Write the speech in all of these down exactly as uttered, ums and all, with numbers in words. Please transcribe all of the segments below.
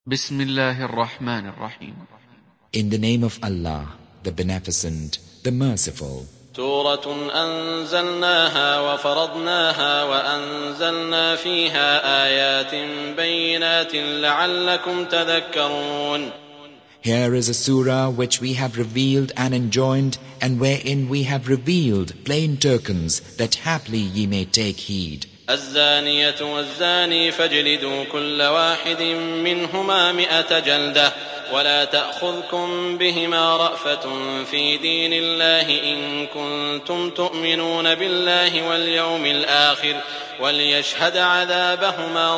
Bismillahir Rahmanir Rahim. In the name of Allah, the Beneficent, the Merciful. سورة أنزلناها وفرضناها وأنزلنا فيها آيات بينات لعلكم تذكرون. Here is a surah which we have revealed and enjoined, and wherein we have revealed plain tokens that haply ye may take heed. الزانية والزاني فاجلدوا كل واحد منهما مئة جلدة ولا تأخذكم بهما رأفة في دين الله إن كنتم تؤمنون بالله واليوم الآخر وليشهد عذابهما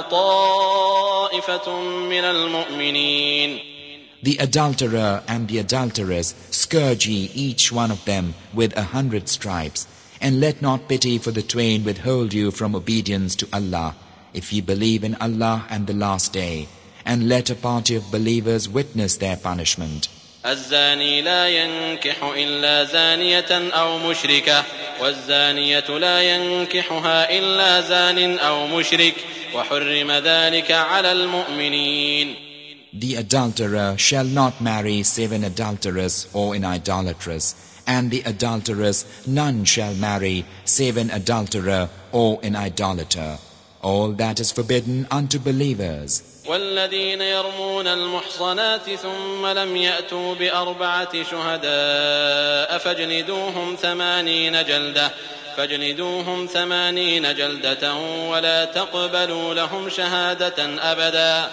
طائفة من المؤمنين. The adulterer and the adulteress scourge ye each one of them with a hundred stripes. And let not pity for the twain withhold you from obedience to Allah, if ye believe in Allah and the last day. And let a party of believers witness their punishment. الزاني لا ينكح إلا زانية أو مشركة والزانية لا ينكحها إلا زان أو مشرك وحرم ذلك على المؤمنين. The adulterer shall not marry save an adulteress or an idolatress, and the adulteress none shall marry save an adulterer or an idolater. All that is forbidden unto believers. والذين يرمون المحصنات ثم لم يأتوا بأربعة شهداء فاجلدوهم ثمانين جلدة فاجلدوهم ثمانين جلدة ولا تقبلوا لهم شهادة أبدا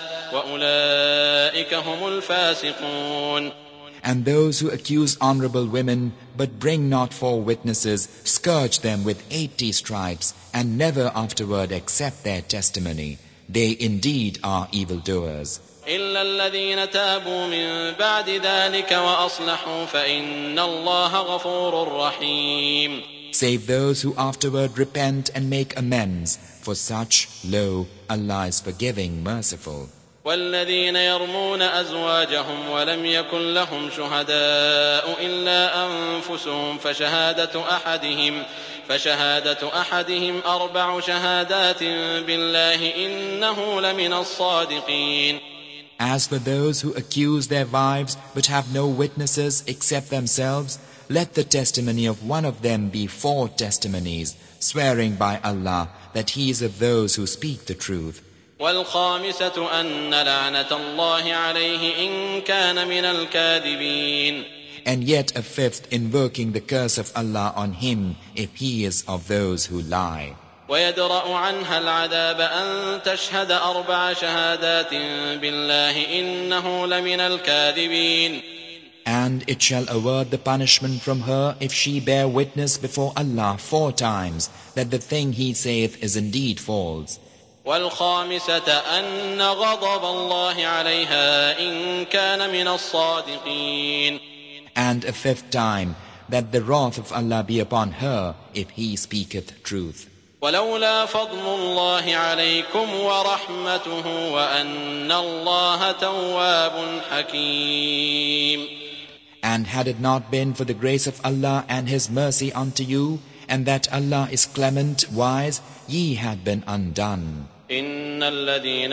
وأولئك هم الفاسقون. And those who accuse honorable women, but bring not four witnesses, scourge them with eighty stripes, and never afterward accept their testimony. They indeed are evildoers. إلا الذين تابوا من بعد ذلك وأصلحوا فإن الله غفور رحيم. Save those who afterward repent and make amends. For such, lo, Allah is forgiving, merciful. والذين يرمون أزواجهم ولم يكن لهم شهداء إلا أنفسهم فشهادة أحدهم فشهادة أحدهم أربع شهادات بالله إنه لمن الصادقين. As for those who accuse their wives but have no witnesses except themselves, let the testimony of one of them be four testimonies, swearing by Allah that he is of those who speak the truth. والخامسة أن لعنة الله عليه إن كان من الكاذبين. And yet a fifth invoking the curse of Allah on him if he is of those who lie. ويدرأ عنها العذاب أن تشهد أربع شهادات بالله إنه لمن الكاذبين. And it shall avert the punishment from her if she bear witness before Allah four times that the thing he saith is indeed false. والخامسة أن غضب الله عليها إن كان من الصادقين. And a fifth time that the wrath of Allah be upon her if he speaketh truth. ولولا فضل الله عليكم ورحمته وأن الله تواب حكيم. And had it not been for the grace of Allah and His mercy unto you, and that Allah is clement, wise, ye had been undone. إن الذين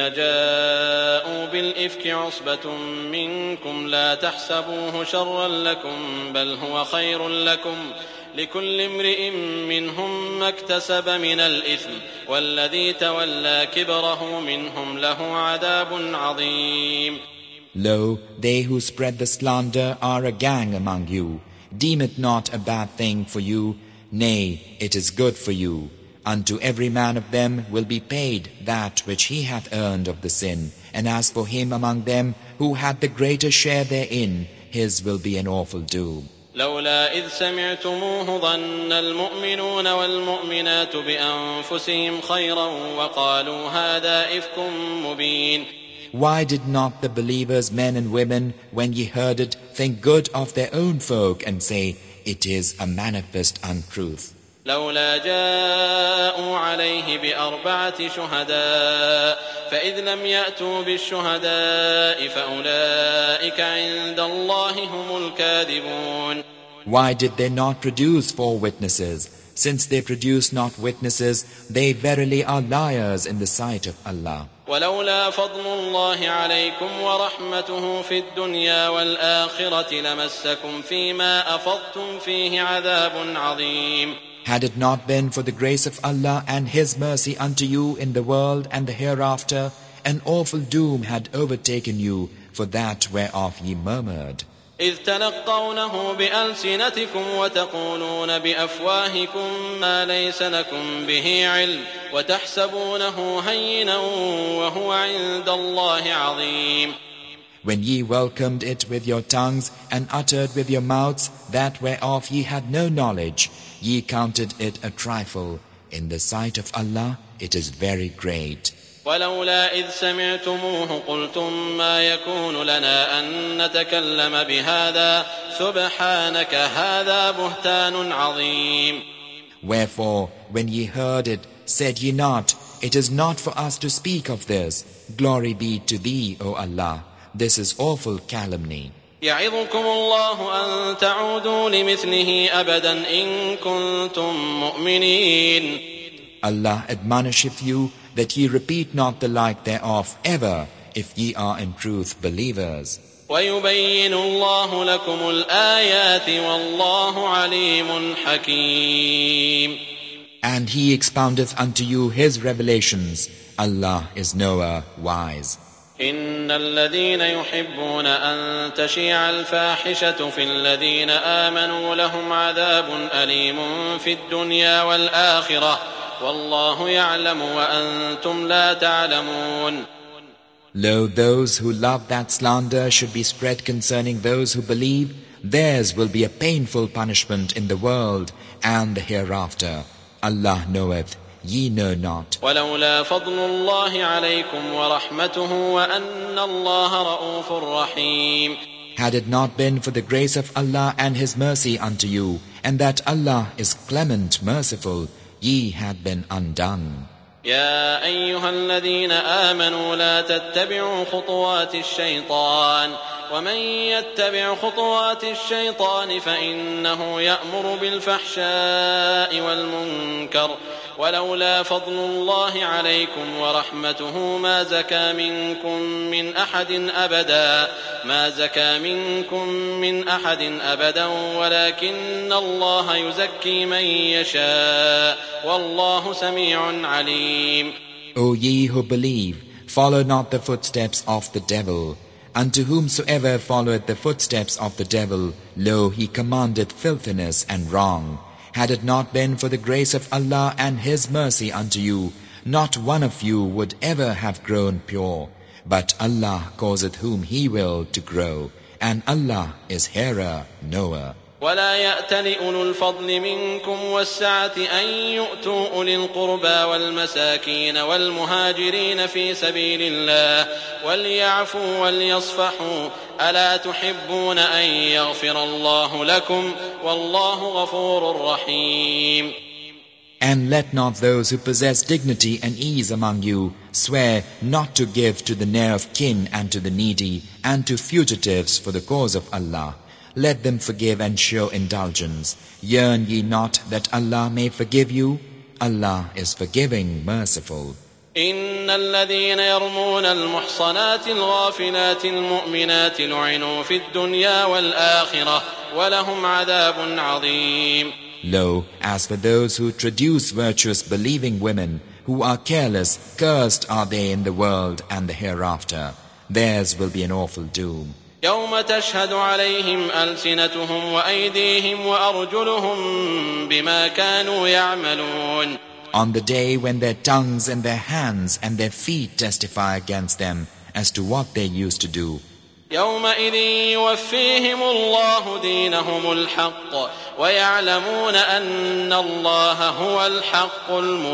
جاءوا بالإفك عصبة منكم لا تحسبوه شرا لكم بل هو خير لكم لكل امرئ منهم ما اكتسب من الإثم والذي تولى كبره منهم له عذاب عظيم. Lo, they who spread the slander are a gang among you. Deem it not a bad thing for you, nay, it is good for you. Unto every man of them will be paid that which he hath earned of the sin. And as for him among them who had the greater share therein, his will be an awful doom. لولا إذ سمعتموه ظن المؤمنون والمؤمنات بأنفسهم خيرا وقالوا هذا إفك مبين. Why did not the believers, men and women, when ye heard it, think good of their own folk and say, it is a manifest untruth? لولا جاءوا عليه بأربعة شهداء فإذ لم يأتوا بالشهداء فأولئك عند الله هم الكاذبون. Why did they not produce four witnesses? Since they produce not witnesses, they verily are liars in the sight of Allah. ولولا فضل الله عليكم ورحمته في الدنيا والآخرة لمسكم فيما أفضتم فيه عذاب عظيم. Had it not been for the grace of Allah and His mercy unto you in the world and the hereafter, an awful doom had overtaken you for that whereof ye murmured. إذ تلقونه بألسنتكم وتقولون بأفواهكم ما ليس لكم به علم وتحسبونه هينا وهو عند الله عظيم. When ye welcomed it with your tongues and uttered with your mouths that whereof ye had no knowledge, ye counted it a trifle. In the sight of Allah it is very great. ولولا إذ سمعتموه قلتم ما يكون لنا أن نتكلم بهذا سبحانك هذا بهتان عظيم. Wherefore, when ye heard it, said ye not, it is not for us to speak of this. Glory be to Thee, O Allah. This is awful calumny. يعظكم الله أن تعودوا لمثله أبدا إن كنتم مؤمنين. Allah admonisheth you that ye repeat not the like thereof ever, if ye are in truth believers. ويبين الله لكم الآيات والله عليم حكيم. And He expoundeth unto you His revelations. Allah is knower, wise. إن الذين يحبون أن تشيع الفاحشة في الذين آمنوا لهم عذاب أليم في الدنيا والآخرة والله يعلم وأنتم لا تعلمون. Lo, those who love that slander should be spread concerning those who believe, theirs will be a painful punishment in the world and the hereafter. Allah knoweth, ye know not. ولولا فضل الله عليكم ورحمته وأن الله رؤوف رحيم. Had it not been for the grace of Allah and His mercy unto you, and that Allah is clement, merciful, ye had been undone. يا أيها الذين آمنوا لا تتبعوا خطوات الشيطان ومن يتبع خطوات الشيطان فإنه يأمر بالفحشاء والمنكر ولولا فضل الله عليكم ورحمته ما زكى منكم من أحد أبدا ما زكى منكم من أحد أبدا ولكن الله يزكي من يشاء والله سميع عليم. O ye who believe, follow not the footsteps of the devil. Unto whomsoever followeth the footsteps of the devil, lo, he commandeth filthiness and wrong. Had it not been for the grace of Allah and His mercy unto you, not one of you would ever have grown pure. But Allah causeth whom He will to grow, and Allah is hearer, knower. ولا يأتل أولو الفضل منكم والسعة أن يؤتوا أولي القربى والمساكين والمهاجرين في سبيل الله وليعفوا وليصفحوا ألا تحبون أن يغفر الله لكم والله غفور رحيم. And let not those who possess dignity and ease among you swear not to give to the near of kin and to the needy and to fugitives for the cause of Allah. Let them forgive and show indulgence. Yearn ye not that Allah may forgive you? Allah is forgiving, merciful. إن الذين يرمون المحصنات الغافلات المؤمنات لعنوا في الدنيا والآخرة ولهم عذاب عظيم. Lo, as for those who traduce virtuous believing women, who are careless, cursed are they in the world and the hereafter. Theirs will be an awful doom. يوم تشهد عليهم ألسنتهم وأيديهم وأرجلهم بما كانوا يعملون. On the day when their tongues and their hands and their feet testify against them as to what they used to do. يومئذ يوفيهم الله دينهم الحق ويعلمون أن الله هو الحق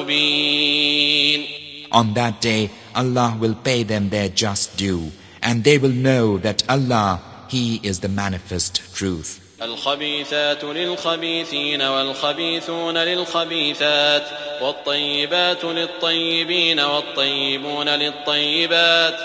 المبين. On that day Allah will pay them their just due, and they will know that Allah, He is the manifest truth. الخبيثات للخبيثين والخبيثون للخبيثات والطيبات للطيبين والطيبون للطيبات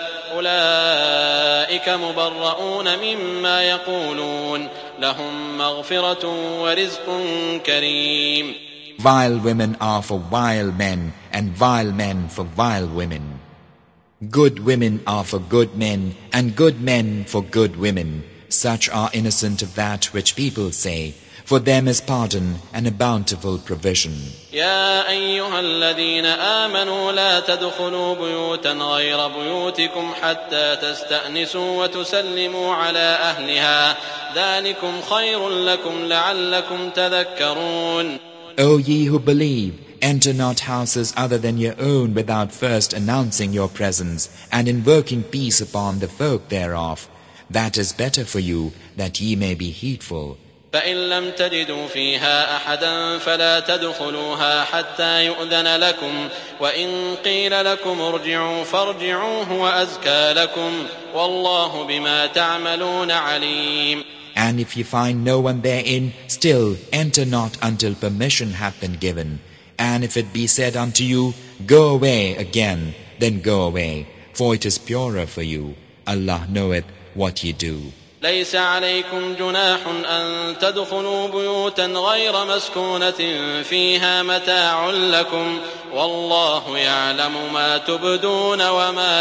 أولئك مبرؤون مما يقولون لهم مغفرة ورزق كريم. Vile women are for vile men, and vile men for vile women. Good women are for good men, and good men for good women. Such are innocent of that which people say. For them is pardon and a bountiful provision. يا أيها الذين آمنوا لا تدخلوا بيوتا غير بيوتكم حتى تستأنسوا وتسلموا على أهلها ذلكم خير لكم لعلكم تذكرون. O ye who believe, enter not houses other than your own without first announcing your presence and invoking peace upon the folk thereof. That is better for you, that ye may be heedful. فإن لم تجدوا فيها أحدا فلا تدخلوها حتى يؤذن لكم وإن قيل لكم ارجعوا فارجعوا هو أزكى لكم والله بما تعملون عليم. And if you find no one therein, still enter not until permission hath been given. And if it be said unto you, go away again, then go away, for it is purer for you. Allah knoweth what ye do. ليس عليكم جناح أن تدخلوا بيوتا غير مسكونة فيها متاع لكم والله يعلم ما تبدون وما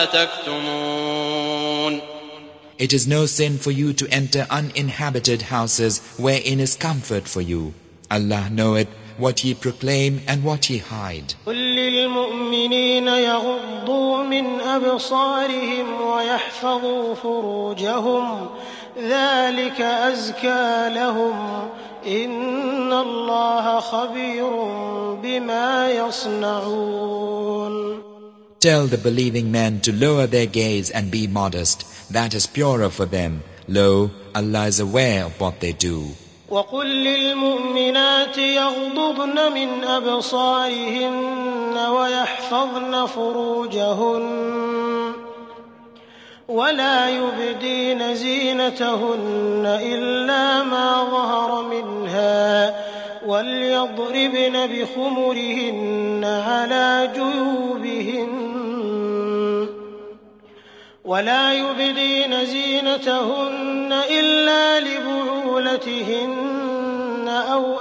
تكتمون. It is no sin for you to enter uninhabited houses wherein is comfort for you. Allah knoweth what ye proclaim and what ye hide. قل للمؤمنين يغضوا من أبصارهم ويحفظوا فروجهم ذلك أزكى لهم إن الله خبير بما يصنعون. Tell the believing men to lower their gaze and be modest. That is purer for them. Lo, Allah is aware of what they do. وقل للمؤمنات يغضضن من أبصارهن ويحفظن فروجهن ولا يبدين زينتهن إلا ما ظهر منها وليضربن بخمرهن على جيوبهن ولا يبدين زينتهن إلا لبعولتهن أو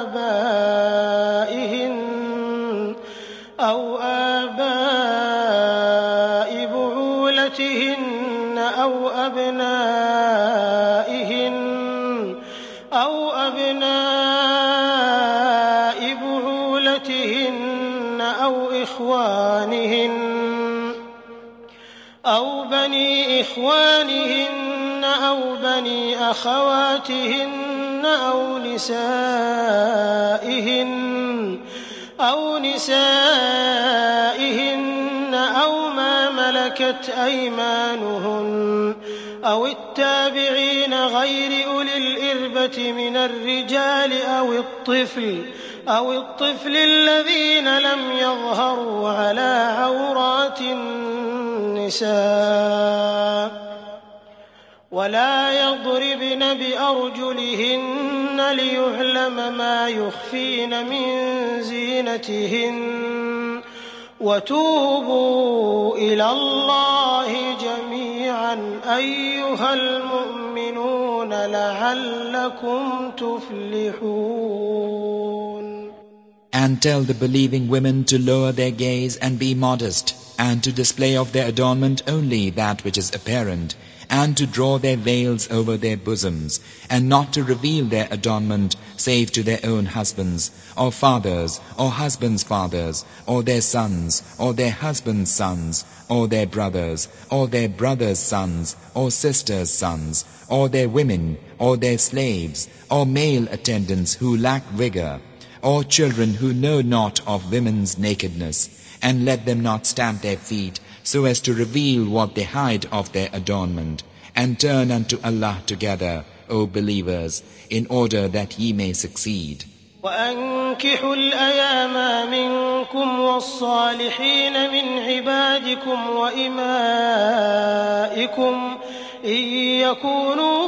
آبائهن أو آباء بعولتهن أو أبنائهن أو أبناء بعولتهن أو إخوانهن أو بني إخوانهن أو بني أخواتهن أو نسائهن أو نسائهن أو ما ملكت أيمانهن أو التابعين غير أولي الإربة من الرجال أو الطفل أو الطفل الذين لم يظهروا على عورات النساء ولا يضربن بأرجلهن ليعلم ما يخفين من زينتهن وتوبوا إلى الله جميعا أيها المؤمنون لعلكم تفلحون. And tell the believing women to lower their gaze and be modest, and to display of their adornment only that which is apparent, and to draw their veils over their bosoms, and not to reveal their adornment save to their own husbands, or fathers, or husbands' fathers, or their sons, or their husbands' sons, or their brothers, or their brothers' sons, or sisters' sons, or their women, or their slaves, or male attendants who lack vigor, or children who know not of women's nakedness, and let them not stamp their feet so as to reveal what they hide of their adornment, and turn unto Allah together, O believers, in order that ye may succeed. وأنكحوا الأيام منكم والصالحين من عبادكم وإمائكم إن يكونوا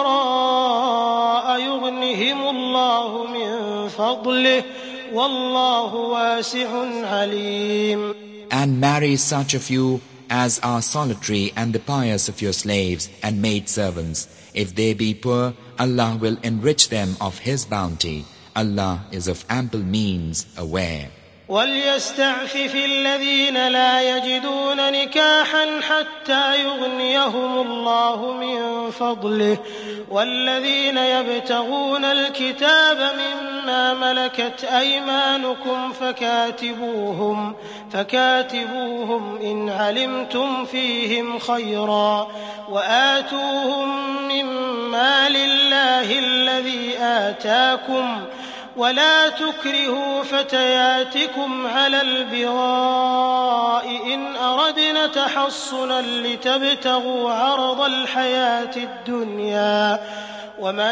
فقراء يغنهم الله من فضله والله واسع عليم. And marry such of you as are solitary and the pious of your slaves and maidservants. If they be poor, Allah will enrich them of His bounty. Allah is of ample means aware. وليستعفف الذين لا يجدون نكاحا حتى يغنيهم الله من فضله والذين يبتغون الكتاب مما ملكت أيمانكم فكاتبوهم فكاتبوهم إن علمتم فيهم خيرا وآتوهم من مال الله الذي آتاكم ولا تكرهوا فتياتكم على البغاء إن أردنا تحصنا لتبتغوا عرض الحياة الدنيا ومن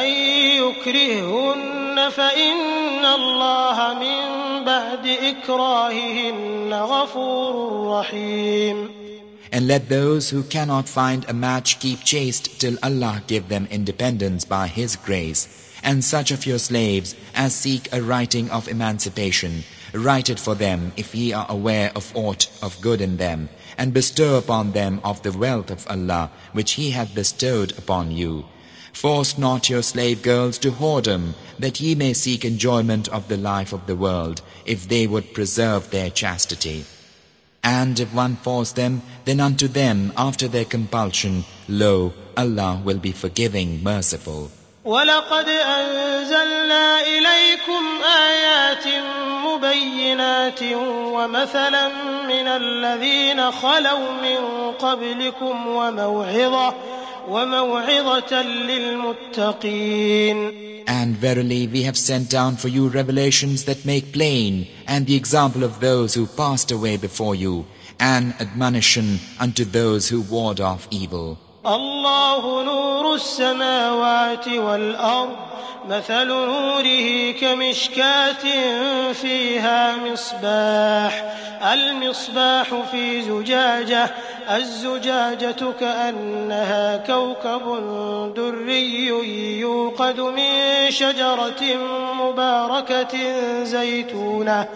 يكرههن فإن الله من بعد إكراههن غفور رحيم. And let those who cannot find a match keep chaste till Allah give them independence by His grace. And such of your slaves as seek a writing of emancipation, write it for them if ye are aware of aught of good in them, and bestow upon them of the wealth of Allah which He hath bestowed upon you. Force not your slave girls to whoredom, that ye may seek enjoyment of the life of the world, if they would preserve their chastity. And if one force them, then unto them after their compulsion, lo, Allah will be forgiving, merciful. وَلَقَدْ أَنزَلْنَا إِلَيْكُمْ آيَاتٍ مُبَيِّنَاتٍ وَمَثَلًا مِنَ الَّذِينَ خَلَوْا مِن قَبْلِكُمْ وَمَوْعِظَةً وَمَوْعِظَةً لِلْمُتَّقِينَ. And verily we have sent down for you revelations that make plain, and the example of those who passed away before you, and admonition unto those who ward off evil. الله نور السماوات والأرض مثل نوره كمشكاة فيها مصباح المصباح في زجاجة الزجاجة كأنها كوكب دري يوقد من شجرة مباركة زيتونة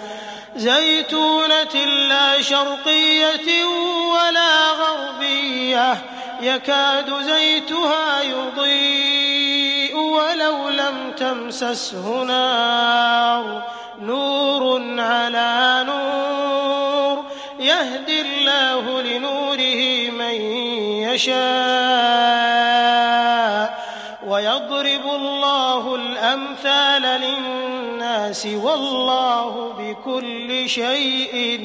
زيتونة لا شرقية ولا غربية يكاد زيتها يضيء ولو لم تمسسه نار نور على نور يهدي الله لنوره من يشاء ويضرب الله الأمثال للناس والله بكل شيء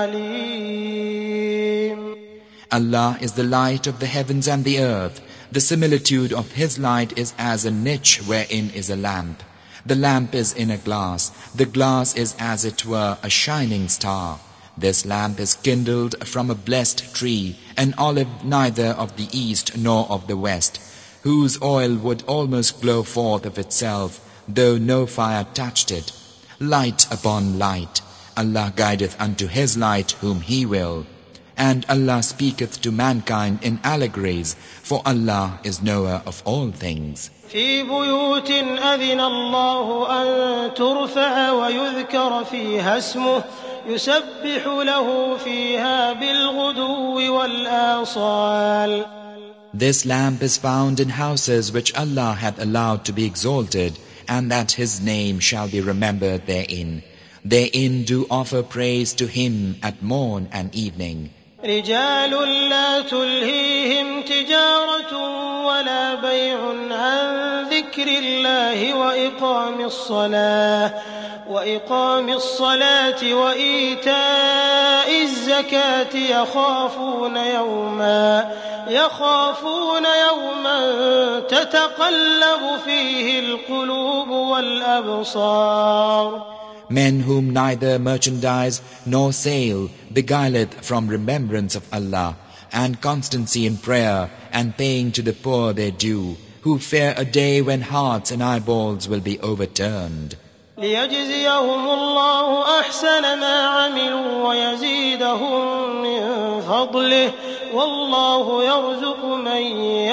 عليم. Allah is the light of the heavens and the earth. The similitude of His light is as a niche wherein is a lamp. The lamp is in a glass. The glass is as it were a shining star. This lamp is kindled from a blessed tree, an olive neither of the east nor of the west, whose oil would almost glow forth of itself, though no fire touched it. Light upon light. Allah guideth unto His light whom He will. And Allah speaketh to mankind in allegories, for Allah is knower of all things. في بيوت أذن الله أن ترفع ويذكر فيها اسمه يسبح له فيها بالغدو والآصال. This lamp is found in houses which Allah hath allowed to be exalted, and that His name shall be remembered therein. Therein do offer praise to Him at morn and evening. رجال لا تلهيهم تجارة ولا بيع عن ذكر الله وإقام الصلاة وإقام الصلاة وإيتاء الزكاة يخافون يوما يخافون يوما تتقلب فيه القلوب والأبصار. Men whom neither merchandise nor sale beguileth from remembrance of Allah, and constancy in prayer, and paying to the poor their due, who fear a day when hearts and eyeballs will be overturned. ليجزيهم الله أحسن ما عملوا ويزيدهم من فضله والله يرزق من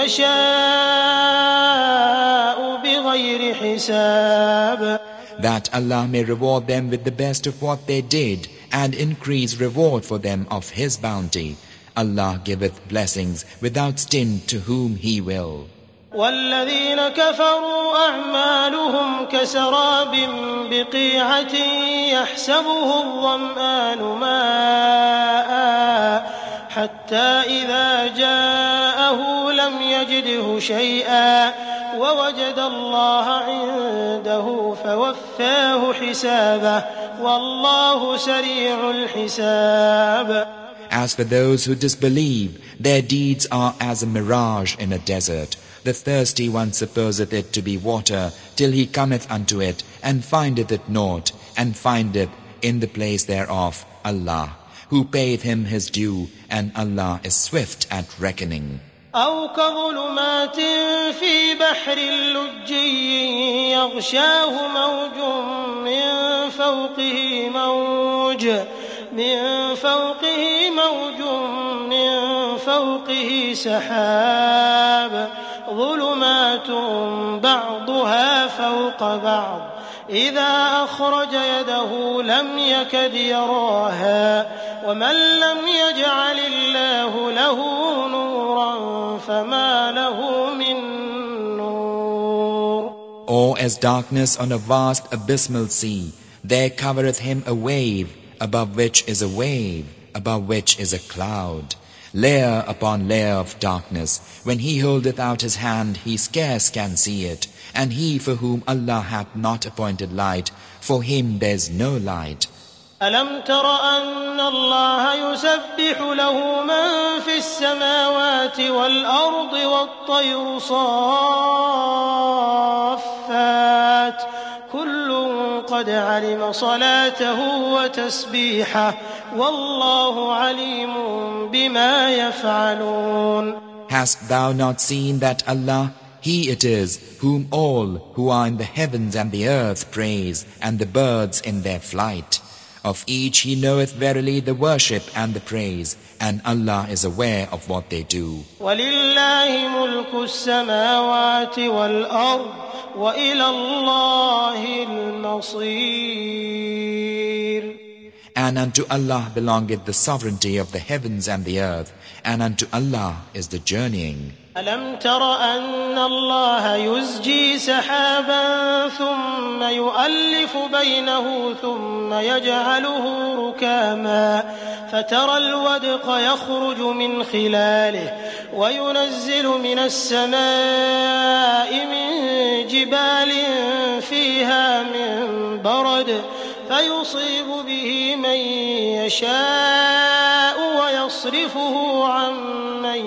يشاء بغير حساب. That Allah may reward them with the best of what they did, and increase reward for them of His bounty. Allah giveth blessings without stint to whom He will. والذين كفروا أعمالهم كسراب بقيعة يحسبه الظمآن ماء حتى إذا جاءه لم يجده شيئا ووجد الله عنده فوفاه حسابه والله سريع الحساب. As for those who disbelieve, their deeds are as a mirage in a desert. The thirsty one supposeth it to be water, till he cometh unto it, and findeth it naught, and findeth in the place thereof Allah, who payeth him his due, and Allah is swift at reckoning. أو كظلمات في بحر لجي يغشاه موج من فوقه موج من فوقه موج من فوقه سحاب ظلمات بعضها فوق بعض إذا أخرج يده لم يكد يراها ومن لم يجعل الله له نورا فما له من نور. Or as darkness on a vast abysmal sea, there covereth him a wave, above which is a wave, above which is a cloud. Layer upon layer of darkness. When he holdeth out his hand, he scarce can see it. And he for whom Allah hath not appointed light, for him there is no light. ألم تر أن الله يسبح له من في السماوات والأرض والطير صافات كل قد علم صلاته وتسبيحه والله عليم بما يفعلون. Hast thou not seen that Allah, He it is whom all who are in the heavens and the earth praise, and the birds in their flight? Of each He knoweth verily the worship and the praise, and Allah is aware of what they do. وَلِلَّهِ مُلْكُ السَّمَاوَاتِ وَالْأَرْضِ وَإِلَى اللَّهِ الْمَصِيرُ. And unto Allah belongeth the sovereignty of the heavens and the earth, and unto Allah is the journeying. ألم تر أن الله يزجي سحابا ثم يؤلف بينه ثم يجعله ركاما فترى الودق يخرج من خلاله وينزل من السماء من جبال فيها من برد فيصيب به من يشاء ويصرفه عن من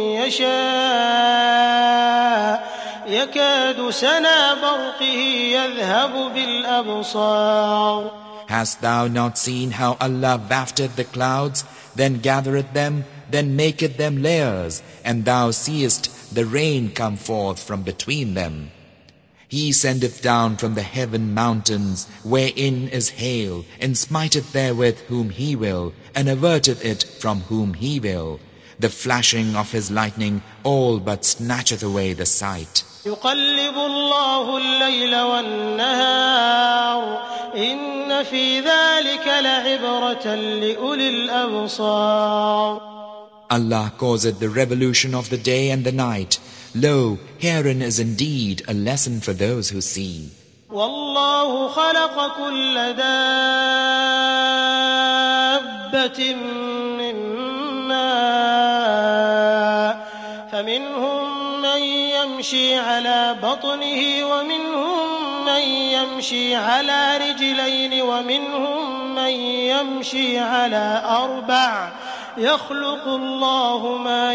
يشاء يكاد سنا برقه يذهب بالأبصار. Hast thou not seen how Allah wafteth the clouds, then gathereth them, then maketh them layers, and thou seest the rain come forth from between them? He sendeth down from the heaven mountains, wherein is hail, and smiteth therewith whom He will, and averteth it from whom He will. The flashing of His lightning all but snatcheth away the sight. يقلب الله الليل والنهار إن في ذلك لعبرة لأولي الأبصار. Allah causeth the revolution of the day and the night. Lo, herein is indeed a lesson for those who see. والله خلق كل دابة من ماء فمنهم من يمشي على بطنه ومنهم من يمشي على رجلين ومنهم من يمشي على أربع يخلق الله ما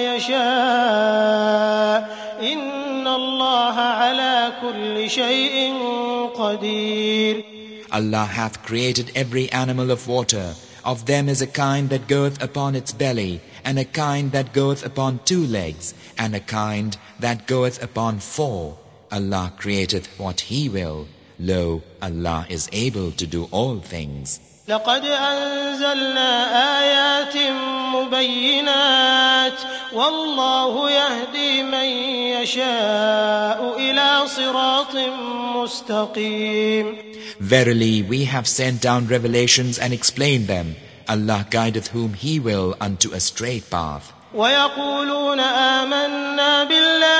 يشاء إن الله على كل شيء قدير. Allah hath created every animal of water. Of them is a kind that goeth upon its belly, and a kind that goeth upon two legs, and a kind that goeth upon four. Allah createth what He will. Lo, Allah is able to do all things. لقد أنزلنا آيات مبينات والله يهدي من يشاء إلى صراط مستقيم. Verily, we have sent down revelations and explained them. Allah guideth whom He will unto a straight path. ويقولون آمنا بالله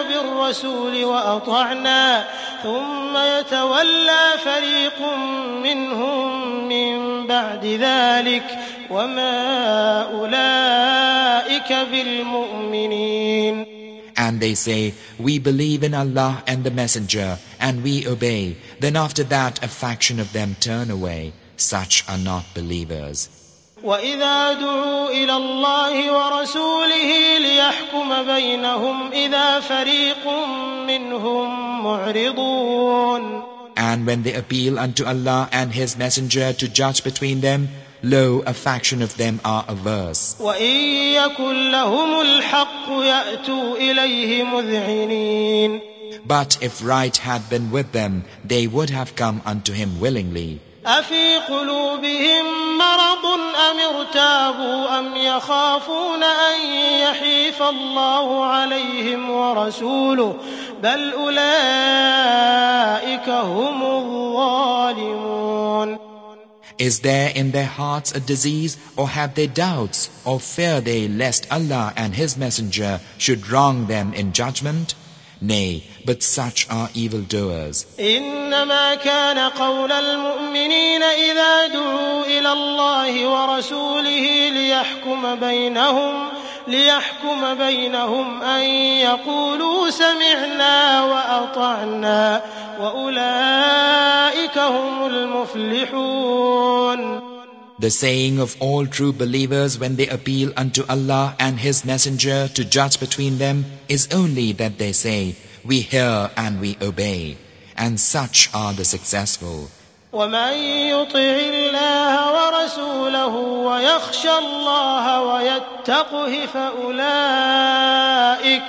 بالرسول وأطعنا ثم يتولى فريق منهم من بعد ذلك وما أولئك بالمؤمنين. And they say, we believe in Allah and the Messenger, and we obey. Then after that a faction of them turn away. Such are not believers. وَإِذَا دُعُوا إِلَى اللَّهِ وَرَسُولِهِ لِيَحْكُمَ بَيْنَهُمْ إِذَا فَرِيقٌ مِّنْهُمْ مُعْرِضُونَ. And when they appeal unto Allah and His Messenger to judge between them, lo, a faction of them are averse. وَإِن يَكُن لَّهُمُ الْحَقُّ يَأْتُوا إِلَيْهِ مُذْعِنِينَ. But if right had been with them, they would have come unto Him willingly. أَفِي قُلُوبِهِم مَّرَضٌ أَمِ ارْتَابُوا أَمْ يَخَافُونَ أَن يَحِيفَ اللَّهُ عَلَيْهِمْ وَرَسُولُهُ بَلْ أُولَئِكَ هُمُ الظَّالِمُونَ. Is there in their hearts a disease, or have they doubts, or fear they lest Allah and His Messenger should wrong them in judgment? Nay, but such are evildoers. إنما كان قول المؤمنين إذا دعوا إلى الله ورسوله ليحكم بينهم ليحكم بينهم أن يقولوا سمعنا وأطعنا وأولئك هم المفلحون. The saying of all true believers when they appeal unto Allah and His Messenger to judge between them is only that they say, we hear and we obey, and such are the successful. وَمَن يُطِعِ اللَّهَ وَرَسُولَهُ وَيَخْشَ اللَّهَ وَيَتَّقْهِ فَأُولَئِكَ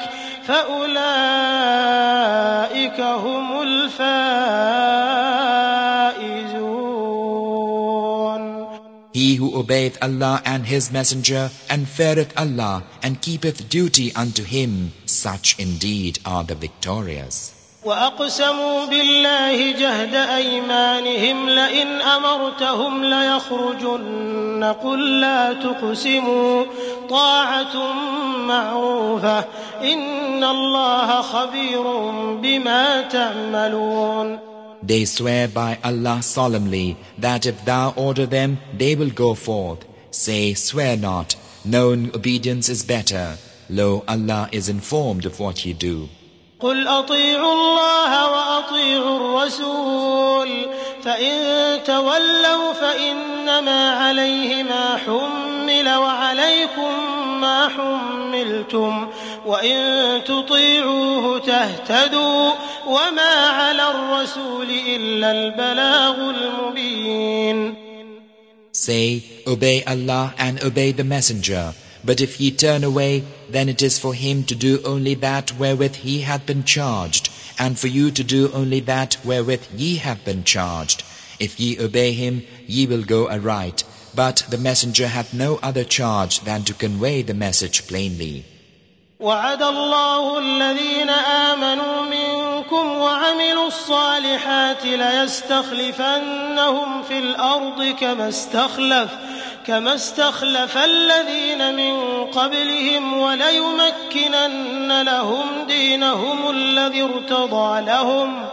فَأُولَئِكَ هُمُ الْفَائِزُونَ. He who obeyeth Allah and His Messenger, and feareth Allah, and keepeth duty unto Him, such indeed are the victorious. وَأَقْسَمُوا بِاللَّهِ جَهْدَ أَيْمَانِهِمْ لَئِنْ أَمَرْتَهُمْ لَيَخْرُجُنَّ قُل لَّا تُقْسِمُوا طَاعَةٌ مَّعْرُوفَةٌ إِنَّ اللَّهَ خَبِيرٌ بِمَا تَعْمَلُونَ. They swear by Allah solemnly that if thou order them, they will go forth. Say, swear not. Known obedience is better. Lo, Allah is informed of what ye do. قُلْ أَطِيعُوا اللَّهَ وَأَطِيعُوا الرَّسُولَ فَإِن تَوَلَّوْا فَإِنَّمَا عَلَيْهِ مَا حُمِّلَ وَعَلَيْكُم مَّا حُمِّلْتُمْ وَإِن تُطِيعُوهُ تَهْتَدُوا وَمَا عَلَى الرَّسُولِ إِلَّا الْبَلَاغُ الْمُبِينُ. Say, obey Allah and obey the Messenger. But if ye turn away, then it is for him to do only that wherewith he hath been charged, and for you to do only that wherewith ye have been charged. If ye obey him, ye will go aright. But the Messenger hath no other charge than to convey the message plainly. وعد الله الذين آمنوا منكم وعملوا الصالحات ليستخلفنهم في الأرض كما استخلف كما استخلف الذين من قبلهم وليمكنن لهم دينهم الذي ارتضى لهم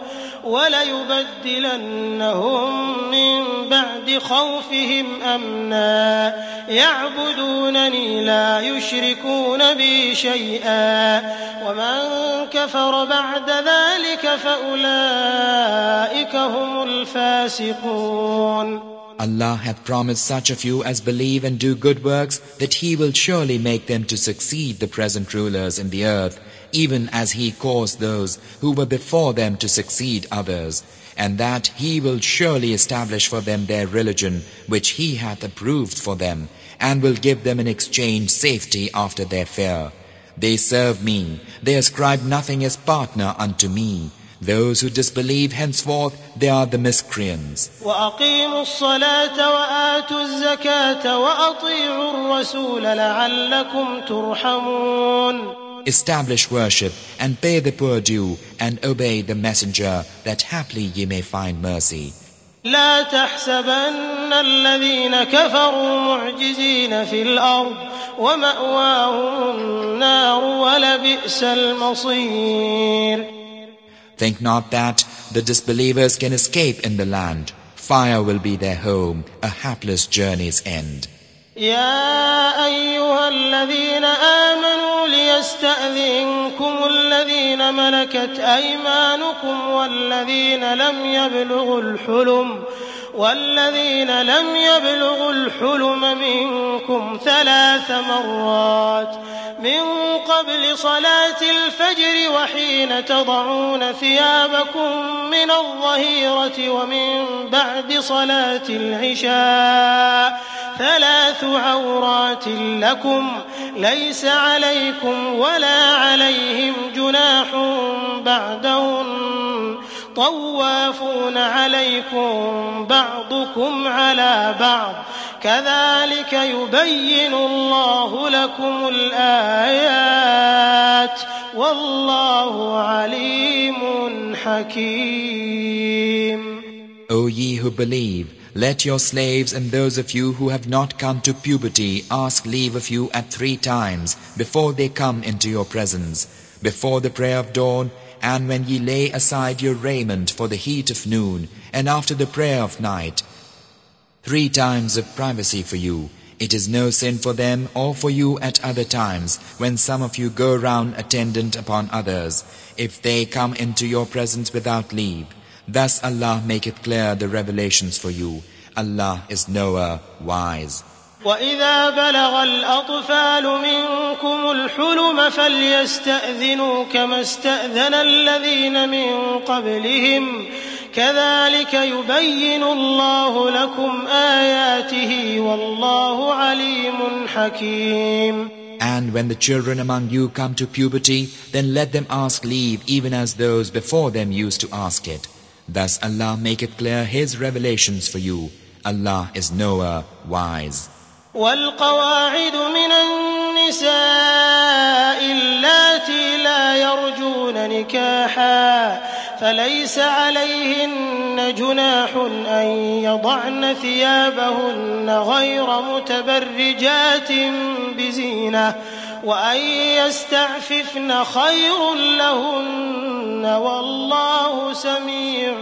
وليبدلنهم من بعد خوفهم أمنا يعبدونني لا يشركون بي شيئا ومن كفر بعد ذلك فأولئك هم الفاسقون. Allah hath promised such of you as believe and do good works that He will surely make them to succeed the present rulers in the earth, even as He caused those who were before them to succeed others, and that He will surely establish for them their religion which He hath approved for them, and will give them in exchange safety after their fear. They serve me, they ascribe nothing as partner unto me. Those who disbelieve henceforth, they are the miscreants. وَأَقِيمُوا الصَّلَاةَ وَآتُوا الزَّكَاةَ وَأَطِيعُوا الرَّسُولَ لَعَلَّكُمْ تُرْحَمُونَ. Establish worship and pay the poor due and obey the Messenger that haply ye may find mercy. لا تحسبن الذين كفروا معجزين في الأرض ومأواهم النار ولبئس المصير. Think not that the disbelievers can escape in the land. Fire will be their home, a hapless journey's end. يا أيها الذين آمنوا ليستأذنكم الذين ملكت أيمانكم والذين لم يبلغوا الحلم والذين لم يبلغوا الحلم منكم ثلاث مرات من قبل صلاة الفجر وحين تضعون ثيابكم من الظهيرة ومن بعد صلاة العشاء ثلاث عورات لكم ليس عليكم ولا عليهم جناح بعدهن طوافون عليكم بعضكم على بعض كذلك يبين الله لكم الآيات والله عليم حكيم. O ye who believe, let your slaves and those of you who have not come to puberty ask leave of you at three times before they come into your presence, before the prayer of dawn, and when ye lay aside your raiment for the heat of noon, and after the prayer of night. Three times of privacy for you. It is no sin for them or for you at other times, when some of you go round attendant upon others, if they come into your presence without leave. Thus Allah maketh clear the revelations for you. Allah is knower, wise. وَإِذَا بَلَغَ الْأَطْفَالُ مِنكُمُ الْحُلُمَ فَلْيَسْتَأْذِنُوا كَمَا اسْتَأْذَنَ الَّذِينَ مِن قَبْلِهِمْ كَذَلِكَ يُبَيِّنُ اللَّهُ لَكُمْ آيَاتِهِ وَاللَّهُ عَلِيمٌ حَكِيمٌ. And when the children among you come to puberty, then let them ask leave even as those before them used to ask it. Thus Allah maketh clear His revelations for you. Allah is knower, wise. والقواعد من النساء اللاتي لا يرجون نكاحا فليس عليهن جناح أن يضعن ثيابهن غير متبرجات بزينة وأن يستعففن خير لهن والله سميع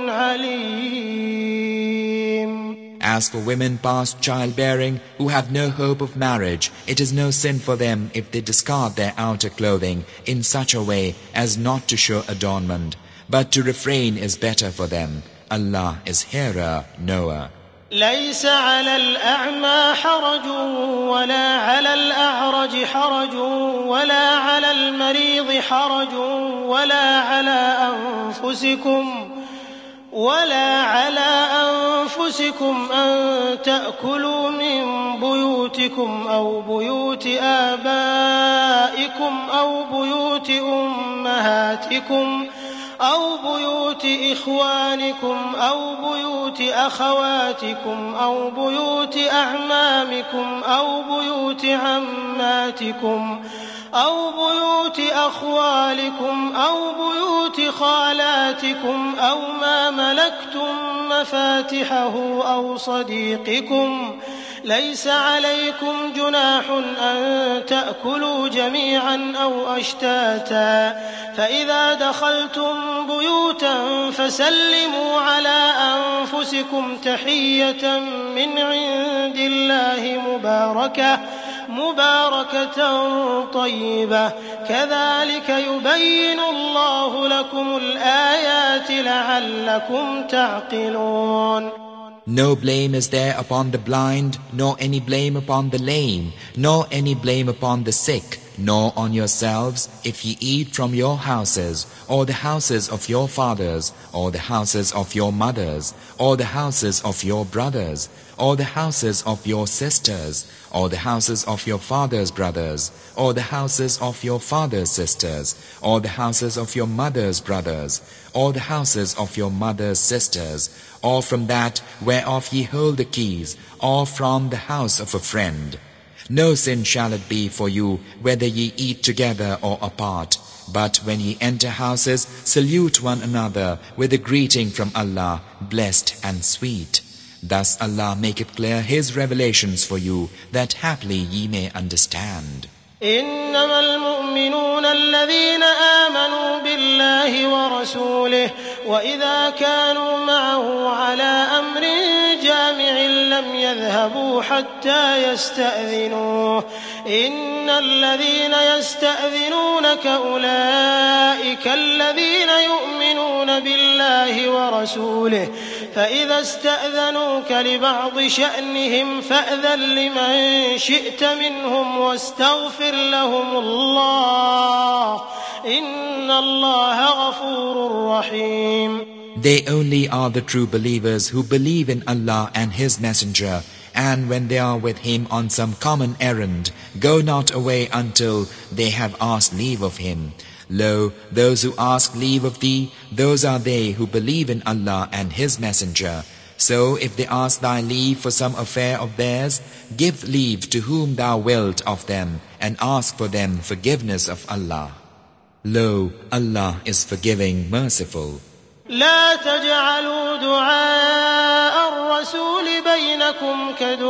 عليم. As for women past childbearing who have no hope of marriage, it is no sin for them if they discard their outer clothing in such a way as not to show adornment, but to refrain is better for them. Allah is hearer, knower. ليس على الأعمى حرج ولا على الأعرج حرج ولا على المريض حرج ولا على أنفسكم ولا على أنفسكم أن تأكلوا من بيوتكم أو بيوت آبائكم أو بيوت أمهاتكم أو بيوت إخوانكم أو بيوت أخواتكم أو بيوت أعمامكم أو بيوت عماتكم أو بيوت أخوالكم أو بيوت خالاتكم أو ما ملكتم مفاتحه أو صديقكم ليس عليكم جناح أن تأكلوا جميعا أو أشتاتا فإذا دخلتم بيوتا فسلموا على أنفسكم تحية من عند الله مباركة مباركة طيبة كذلك يبين الله لكم الآيات لعلكم تعقلون. No blame is there upon the blind, nor any blame upon the lame, nor any blame upon the sick, nor on yourselves if ye eat from your houses, or the houses of your fathers, or the houses of your mothers, or the houses of your brothers, or the houses of your sisters, or the houses of your father's brothers, or the houses of your father's sisters, or the houses of your mother's brothers, or the houses of your mother's sisters, or from that whereof ye hold the keys, or from the house of a friend. No sin shall it be for you whether ye eat together or apart. But when ye enter houses, salute one another with a greeting from Allah, blessed and sweet. Thus Allah maketh clear His revelations for you, that haply ye may understand. إنما المؤمنون الذين آمنوا بالله ورسوله وإذا كانوا معه على أمر جامع لم يذهبوا حتى يستأذنوه إن الذين يستأذنونك أولئك الذين يؤمنون بالله ورسوله فإذا استأذنوك لبعض شأنهم فأذن لمن شئت منهم واستغفر لهم الله إن الله غفور رحيم. They only are the true believers who believe in Allah and His Messenger, and when they are with Him on some common errand, go not away until they have asked leave of Him. Lo, those who ask leave of thee, those are they who believe in Allah and His Messenger. So if they ask thy leave for some affair of theirs, give leave to whom thou wilt of them, and ask for them forgiveness of Allah. Lo, Allah is forgiving, merciful. لا تجعلوا دعاء الرسول بينكم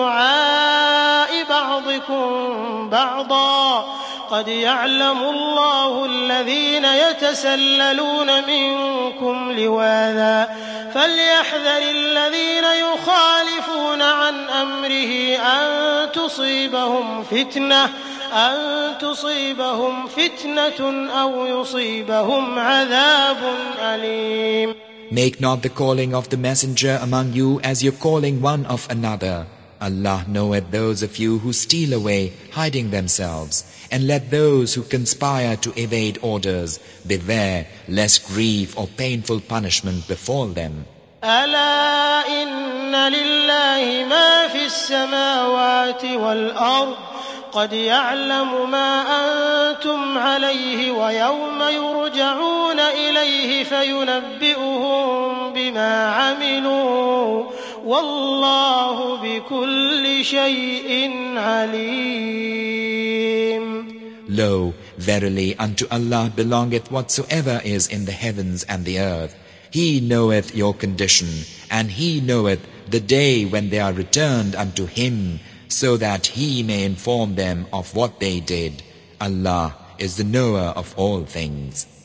كدعاء بعضكم بعضا قد يعلم الله الذين يتسللون منكم لواذا فليحذر الذين يخالفون عن أمره أن تصيبهم فتنة أن تصيبهم فتنة أو يصيبهم عذاب أليم. Make not the calling of the messenger among you as your calling one of another. Allah knoweth those of you who steal away, hiding themselves, and let those who conspire to evade orders beware lest grief or painful punishment befall them. ألا إن لله ما في السماوات والأرض قد يعلم ما أنتم عليه ويوم يرجعون إليه فينبئهم بما عملوا والله بكل شيء عليم. Lo, verily unto Allah belongeth whatsoever is in the heavens and the earth. He knoweth your condition, and He knoweth the day when they are returned unto Him, so that He may inform them of what they did. Allah is the knower of all things.